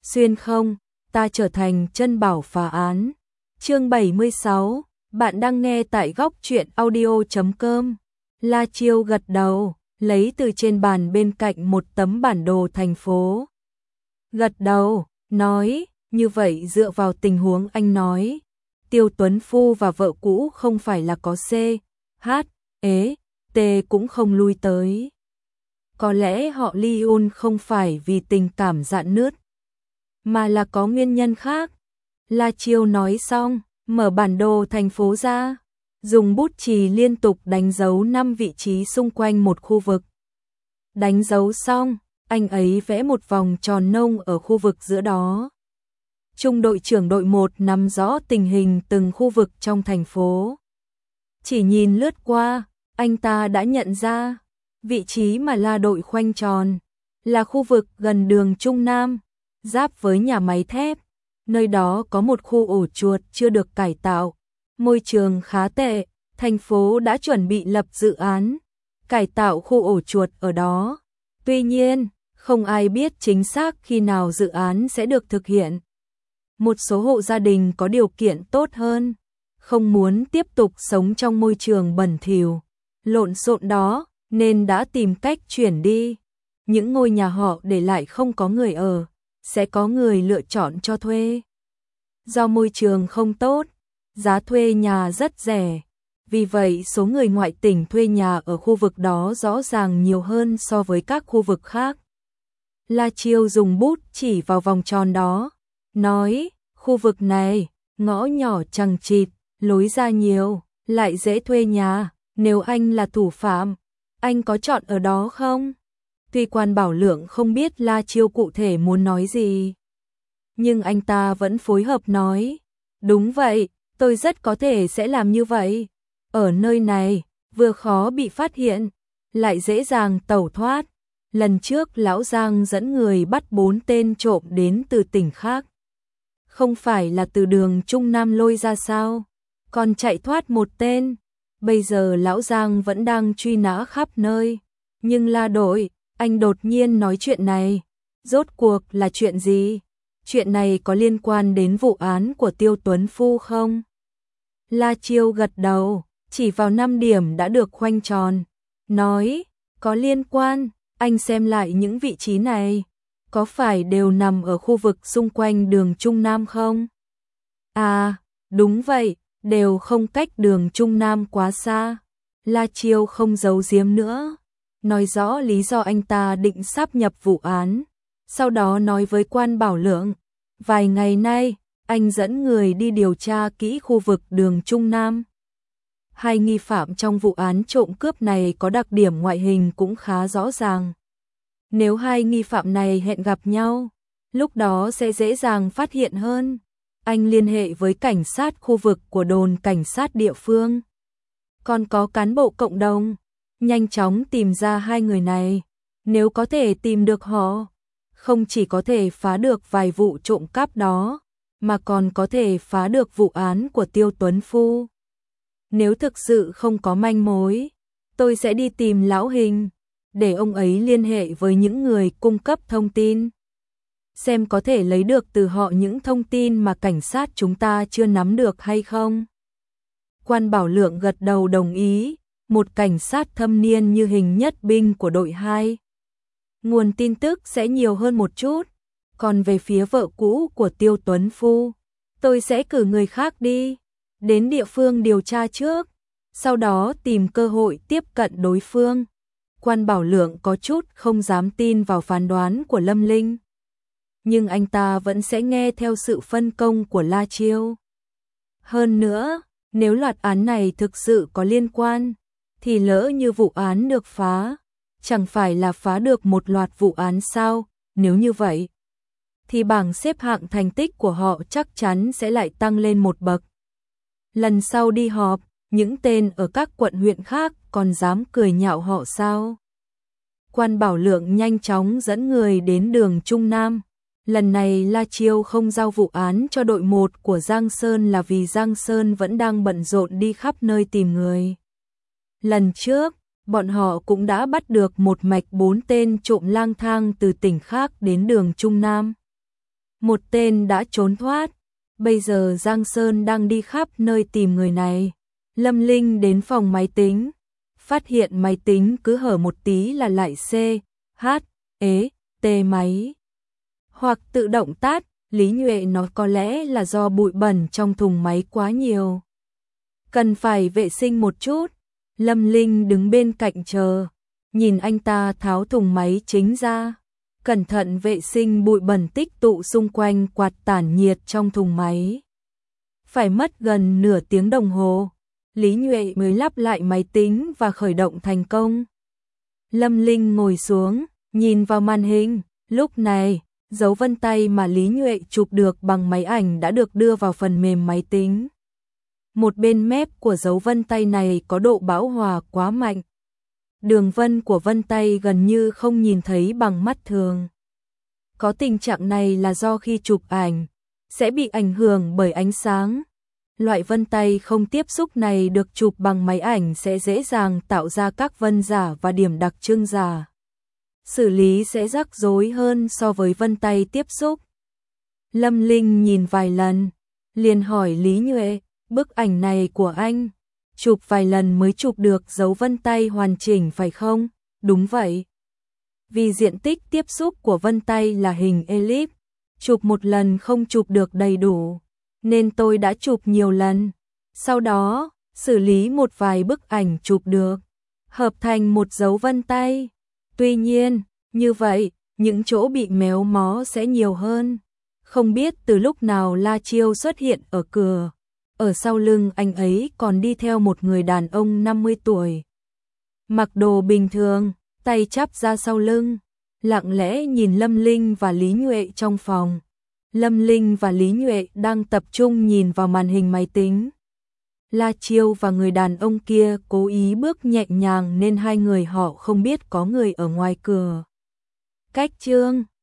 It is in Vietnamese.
xuyên không, ta trở thành chân bảo phá án. Chương 76, bạn đang nghe tại góc truyện audio.com. La Chiêu gật đầu, lấy từ trên bàn bên cạnh một tấm bản đồ thành phố. Gật đầu, nói, như vậy dựa vào tình huống anh nói, Tiêu Tuấn Phu và vợ cũ không phải là có C, H, E, T cũng không lui tới. Có lẽ họ ly hôn không phải vì tình cảm rạn nứt, mà là có nguyên nhân khác. La Chiêu nói xong, mở bản đồ thành phố ra, dùng bút chì liên tục đánh dấu 5 vị trí xung quanh một khu vực. Đánh dấu xong, anh ấy vẽ một vòng tròn nông ở khu vực giữa đó. Trung đội trưởng đội 1 nắm rõ tình hình từng khu vực trong thành phố. Chỉ nhìn lướt qua, anh ta đã nhận ra, vị trí mà La đội khoanh tròn là khu vực gần đường Trung Nam, giáp với nhà máy thép. Nơi đó có một khu ổ chuột chưa được cải tạo, môi trường khá tệ, thành phố đã chuẩn bị lập dự án cải tạo khu ổ chuột ở đó. Tuy nhiên, không ai biết chính xác khi nào dự án sẽ được thực hiện. Một số hộ gia đình có điều kiện tốt hơn, không muốn tiếp tục sống trong môi trường bẩn thỉu, lộn xộn đó, nên đã tìm cách chuyển đi. Những ngôi nhà họ để lại không có người ở, sẽ có người lựa chọn cho thuê. Do môi trường không tốt, giá thuê nhà rất rẻ. Vì vậy số người ngoại tỉnh thuê nhà ở khu vực đó rõ ràng nhiều hơn so với các khu vực khác. La Chiêu dùng bút chỉ vào vòng tròn đó, nói, khu vực này, ngõ nhỏ chằng chịt, lối ra nhiều, lại dễ thuê nhà, nếu anh là thủ phạm, anh có chọn ở đó không? Tuy Quan Bảo Lượng không biết La Chiêu cụ thể muốn nói gì, nhưng anh ta vẫn phối hợp nói, đúng vậy, tôi rất có thể sẽ làm như vậy. Ở nơi này, vừa khó bị phát hiện, lại dễ dàng tẩu thoát. Lần trước Lão Giang dẫn người bắt 4 tên trộm đến từ tỉnh khác. Không phải là từ đường Trung Nam lôi ra sao? Còn chạy thoát một tên. Bây giờ Lão Giang vẫn đang truy nã khắp nơi. Nhưng La đội, anh đột nhiên nói chuyện này. Rốt cuộc là chuyện gì? Chuyện này có liên quan đến vụ án của Tiêu Tuấn Phu không? La Chiêu gật đầu, chỉ vào 5 điểm đã được khoanh tròn. Nói, có liên quan, anh xem lại những vị trí này. Có phải đều nằm ở khu vực xung quanh đường Trung Nam không? À, đúng vậy, đều không cách đường Trung Nam quá xa. La Chiêu không giấu giếm nữa, nói rõ lý do anh ta định sáp nhập vụ án. Sau đó nói với Quan Bảo Lượng, vài ngày nay, anh dẫn người đi điều tra kỹ khu vực đường Trung Nam. 2 nghi phạm trong vụ án trộm cướp này có đặc điểm ngoại hình cũng khá rõ ràng. Nếu 2 nghi phạm này hẹn gặp nhau, lúc đó sẽ dễ dàng phát hiện hơn. Anh liên hệ với cảnh sát khu vực của đồn cảnh sát địa phương. Còn có cán bộ cộng đồng, nhanh chóng tìm ra 2 người này. Nếu có thể tìm được họ, không chỉ có thể phá được vài vụ trộm cắp đó, mà còn có thể phá được vụ án của Tiêu Tuấn Phu. Nếu thực sự không có manh mối, tôi sẽ đi tìm Lão Hình, để ông ấy liên hệ với những người cung cấp thông tin. Xem có thể lấy được từ họ những thông tin mà cảnh sát chúng ta chưa nắm được hay không. Quan Bảo Lượng gật đầu đồng ý, một cảnh sát thâm niên như Hình nhất binh của đội 2. Nguồn tin tức sẽ nhiều hơn một chút. Còn về phía vợ cũ của Tiêu Tuấn Phu, tôi sẽ cử người khác đi, đến địa phương điều tra trước, sau đó tìm cơ hội tiếp cận đối phương. Quan Bảo Lượng có chút không dám tin vào phán đoán của Lâm Linh, nhưng anh ta vẫn sẽ nghe theo sự phân công của La Chiêu. Hơn nữa, nếu loạt án này thực sự có liên quan, thì lỡ như vụ án được phá, chẳng phải là phá được một loạt vụ án sao? Nếu như vậy, thì bảng xếp hạng thành tích của họ chắc chắn sẽ lại tăng lên một bậc. Lần sau đi họp, những tên ở các quận huyện khác còn dám cười nhạo họ sao? Quan Bảo Lượng nhanh chóng dẫn người đến đường Trung Nam. Lần này La Chiêu không giao vụ án cho đội 1 của Giang Sơn là vì Giang Sơn vẫn đang bận rộn đi khắp nơi tìm người. Lần trước, bọn họ cũng đã bắt được một mạch 4 tên trộm lang thang từ tỉnh khác đến đường Trung Nam. một tên đã trốn thoát. Bây giờ Giang Sơn đang đi khắp nơi tìm người này. Lâm Linh đến phòng máy tính, phát hiện máy tính cứ hở một tí là lại tê máy. Hoặc tự động tắt, Lý Nhuệ nói có lẽ là do bụi bẩn trong thùng máy quá nhiều. Cần phải vệ sinh một chút. Lâm Linh đứng bên cạnh chờ, nhìn anh ta tháo thùng máy chính ra, cẩn thận vệ sinh bụi bẩn tích tụ xung quanh quạt tản nhiệt trong thùng máy. Phải mất gần nửa tiếng đồng hồ, Lý Nhuệ mới lắp lại máy tính và khởi động thành công. Lâm Linh ngồi xuống, nhìn vào màn hình, lúc này, dấu vân tay mà Lý Nhuệ chụp được bằng máy ảnh đã được đưa vào phần mềm máy tính. Một bên mép của dấu vân tay này có độ bão hòa quá mạnh. Đường vân của vân tay gần như không nhìn thấy bằng mắt thường. Có tình trạng này là do khi chụp ảnh, sẽ bị ảnh hưởng bởi ánh sáng. Loại vân tay không tiếp xúc này được chụp bằng máy ảnh sẽ dễ dàng tạo ra các vân giả và điểm đặc trưng giả. Xử lý sẽ rắc rối hơn so với vân tay tiếp xúc. Lâm Linh nhìn vài lần, liền hỏi Lý Nhuệ, bức ảnh này của anh, chụp vài lần mới chụp được dấu vân tay hoàn chỉnh phải không? Đúng vậy. Vì diện tích tiếp xúc của vân tay là hình elip, chụp một lần không chụp được đầy đủ, nên tôi đã chụp nhiều lần. Sau đó, xử lý một vài bức ảnh chụp được, hợp thành một dấu vân tay. Tuy nhiên, như vậy, những chỗ bị méo mó sẽ nhiều hơn. Không biết từ lúc nào La Chiêu xuất hiện ở cửa. Ở sau lưng anh ấy còn đi theo một người đàn ông 50 tuổi. Mặc đồ bình thường, tay chắp ra sau lưng, lặng lẽ nhìn Lâm Linh và Lý Nhuệ trong phòng. Lâm Linh và Lý Nhuệ đang tập trung nhìn vào màn hình máy tính. La Chiêu và người đàn ông kia cố ý bước nhẹ nhàng nên hai người họ không biết có người ở ngoài cửa. Cách chương